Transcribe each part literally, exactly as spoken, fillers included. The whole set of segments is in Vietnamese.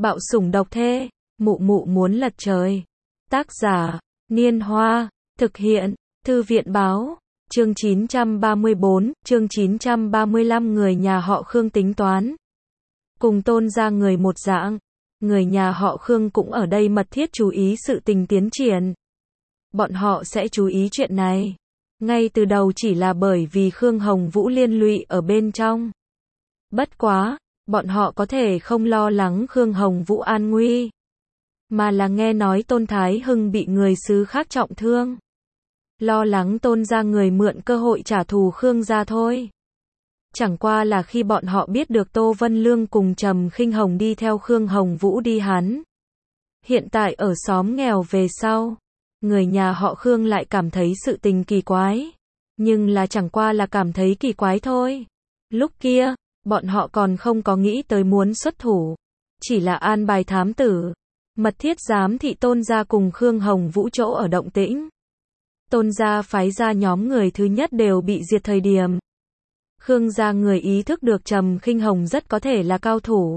Bạo sủng độc thê, mụ mụ muốn lật trời. Tác giả, Niên Hoa, thực hiện, Thư viện báo, chương chín trăm ba mươi bốn, chương chín trăm ba mươi lăm người nhà họ Khương tính toán. Cùng Tôn gia người một dạng, người nhà họ Khương cũng ở đây mật thiết chú ý sự tình tiến triển. Bọn họ sẽ chú ý chuyện này. Ngay từ đầu chỉ là bởi vì Khương Hồng Vũ liên lụy ở bên trong. Bất quá, bọn họ có thể không lo lắng Khương Hồng Vũ an nguy, mà là nghe nói Tôn Thái Hưng bị người xứ khác trọng thương. Lo lắng Tôn gia người mượn cơ hội trả thù Khương gia thôi. Chẳng qua là khi bọn họ biết được Tô Vân Lương cùng Trầm Khinh Hồng đi theo Khương Hồng Vũ đi hắn. Hiện tại ở xóm nghèo về sau, người nhà họ Khương lại cảm thấy sự tình kỳ quái. Nhưng là chẳng qua là cảm thấy kỳ quái thôi. Lúc kia, bọn họ còn không có nghĩ tới muốn xuất thủ. Chỉ là an bài thám tử, mật thiết giám thị Tôn gia cùng Khương Hồng Vũ chỗ ở động tĩnh. Tôn gia phái ra nhóm người thứ nhất đều bị diệt thời điểm. Khương gia người ý thức được Trầm Khinh Hồng rất có thể là cao thủ.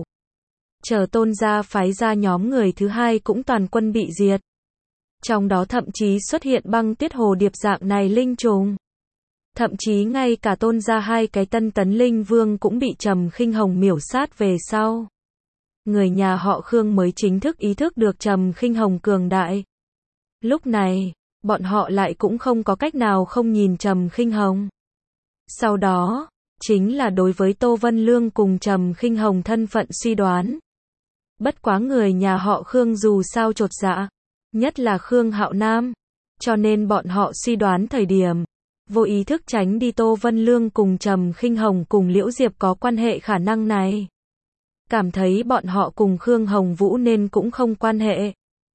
Chờ Tôn gia phái ra nhóm người thứ hai cũng toàn quân bị diệt. Trong đó thậm chí xuất hiện băng tuyết hồ điệp dạng này linh trùng. Thậm chí ngay cả Tôn gia hai cái tân tấn linh vương cũng bị Trầm Khinh Hồng miểu sát về sau. Người nhà họ Khương mới chính thức ý thức được Trầm Khinh Hồng cường đại. Lúc này, bọn họ lại cũng không có cách nào không nhìn Trầm Khinh Hồng. Sau đó, chính là đối với Tô Vân Lương cùng Trầm Khinh Hồng thân phận suy đoán. Bất quá người nhà họ Khương dù sao chột dạ, nhất là Khương Hạo Nam, cho nên bọn họ suy đoán thời điểm, vô ý thức tránh đi Tô Vân Lương cùng Trầm Khinh Hồng cùng Liễu Diệp có quan hệ khả năng này. Cảm thấy bọn họ cùng Khương Hồng Vũ nên cũng không quan hệ.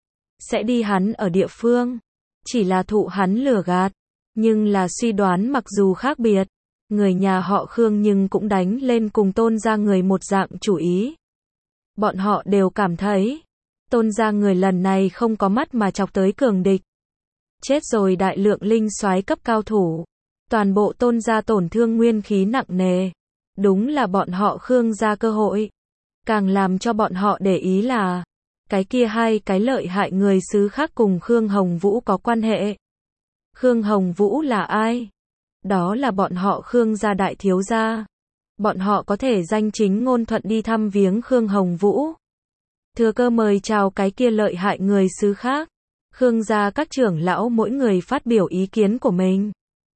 Sẽ đi hắn ở địa phương, chỉ là thụ hắn lừa gạt. Nhưng là suy đoán mặc dù khác biệt, người nhà họ Khương nhưng cũng đánh lên cùng Tôn gia người một dạng chủ ý. Bọn họ đều cảm thấy, Tôn gia người lần này không có mắt mà chọc tới cường địch. Chết rồi đại lượng linh soái cấp cao thủ. Toàn bộ Tôn gia tổn thương nguyên khí nặng nề. Đúng là bọn họ Khương gia cơ hội. Càng làm cho bọn họ để ý là, cái kia hai cái lợi hại người xứ khác cùng Khương Hồng Vũ có quan hệ. Khương Hồng Vũ là ai? Đó là bọn họ Khương gia đại thiếu gia. Bọn họ có thể danh chính ngôn thuận đi thăm viếng Khương Hồng Vũ. Thừa cơ mời chào cái kia lợi hại người xứ khác. Khương gia các trưởng lão mỗi người phát biểu ý kiến của mình.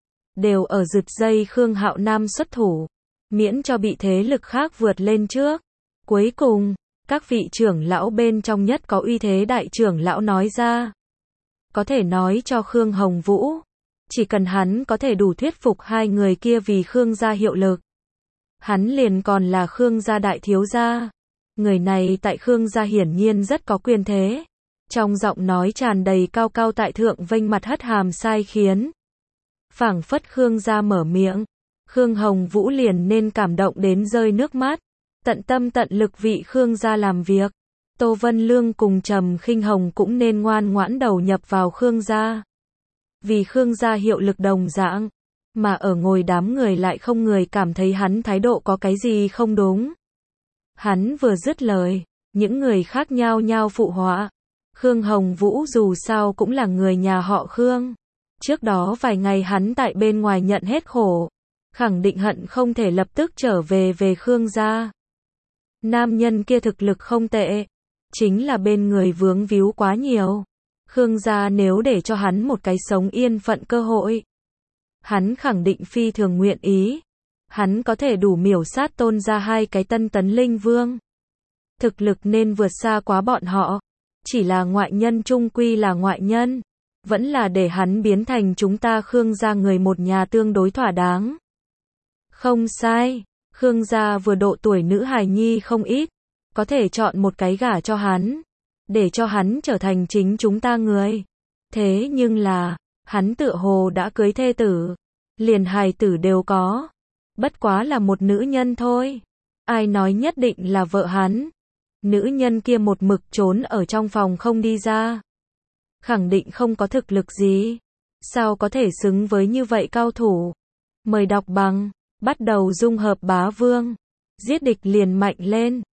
Đều ở rực dây Khương Hạo Nam xuất thủ. Miễn cho bị thế lực khác vượt lên trước. Cuối cùng, các vị trưởng lão bên trong nhất có uy thế đại trưởng lão nói ra. Có thể nói cho Khương Hồng Vũ. Chỉ cần hắn có thể đủ thuyết phục hai người kia vì Khương gia hiệu lực. Hắn liền còn là Khương gia đại thiếu gia. Người này tại Khương gia hiển nhiên rất có quyền thế. Trong giọng nói tràn đầy cao cao tại thượng vênh mặt hất hàm sai khiến. Phảng phất Khương gia mở miệng. Khương Hồng Vũ liền nên cảm động đến rơi nước mắt. Tận tâm tận lực vị Khương gia làm việc. Tô Vân Lương cùng Trầm Khinh Hồng cũng nên ngoan ngoãn đầu nhập vào Khương gia. Vì Khương gia hiệu lực đồng dạng. Mà ở ngồi đám người lại không người cảm thấy hắn thái độ có cái gì không đúng. Hắn vừa dứt lời, những người khác nhao nhao phụ họa. Khương Hồng Vũ dù sao cũng là người nhà họ Khương. Trước đó vài ngày hắn tại bên ngoài nhận hết khổ. Khẳng định hận không thể lập tức trở về về Khương gia. Nam nhân kia thực lực không tệ. Chính là bên người vướng víu quá nhiều. Khương gia nếu để cho hắn một cái sống yên phận cơ hội. Hắn khẳng định phi thường nguyện ý. Hắn có thể đủ miểu sát Tôn gia hai cái tân tấn linh vương. Thực lực nên vượt xa quá bọn họ. Chỉ là ngoại nhân chung quy là ngoại nhân. Vẫn là để hắn biến thành chúng ta Khương gia người một nhà tương đối thỏa đáng. Không sai. Khương gia vừa độ tuổi nữ hài nhi không ít. Có thể chọn một cái gả cho hắn. Để cho hắn trở thành chính chúng ta người. Thế nhưng là, hắn tựa hồ đã cưới thê tử. Liền hài tử đều có. Bất quá là một nữ nhân thôi. Ai nói nhất định là vợ hắn. Nữ nhân kia một mực trốn ở trong phòng không đi ra. Khẳng định không có thực lực gì. Sao có thể xứng với như vậy cao thủ. Mời đọc bằng. Bắt đầu dung hợp bá vương. Giết địch liền mạnh lên.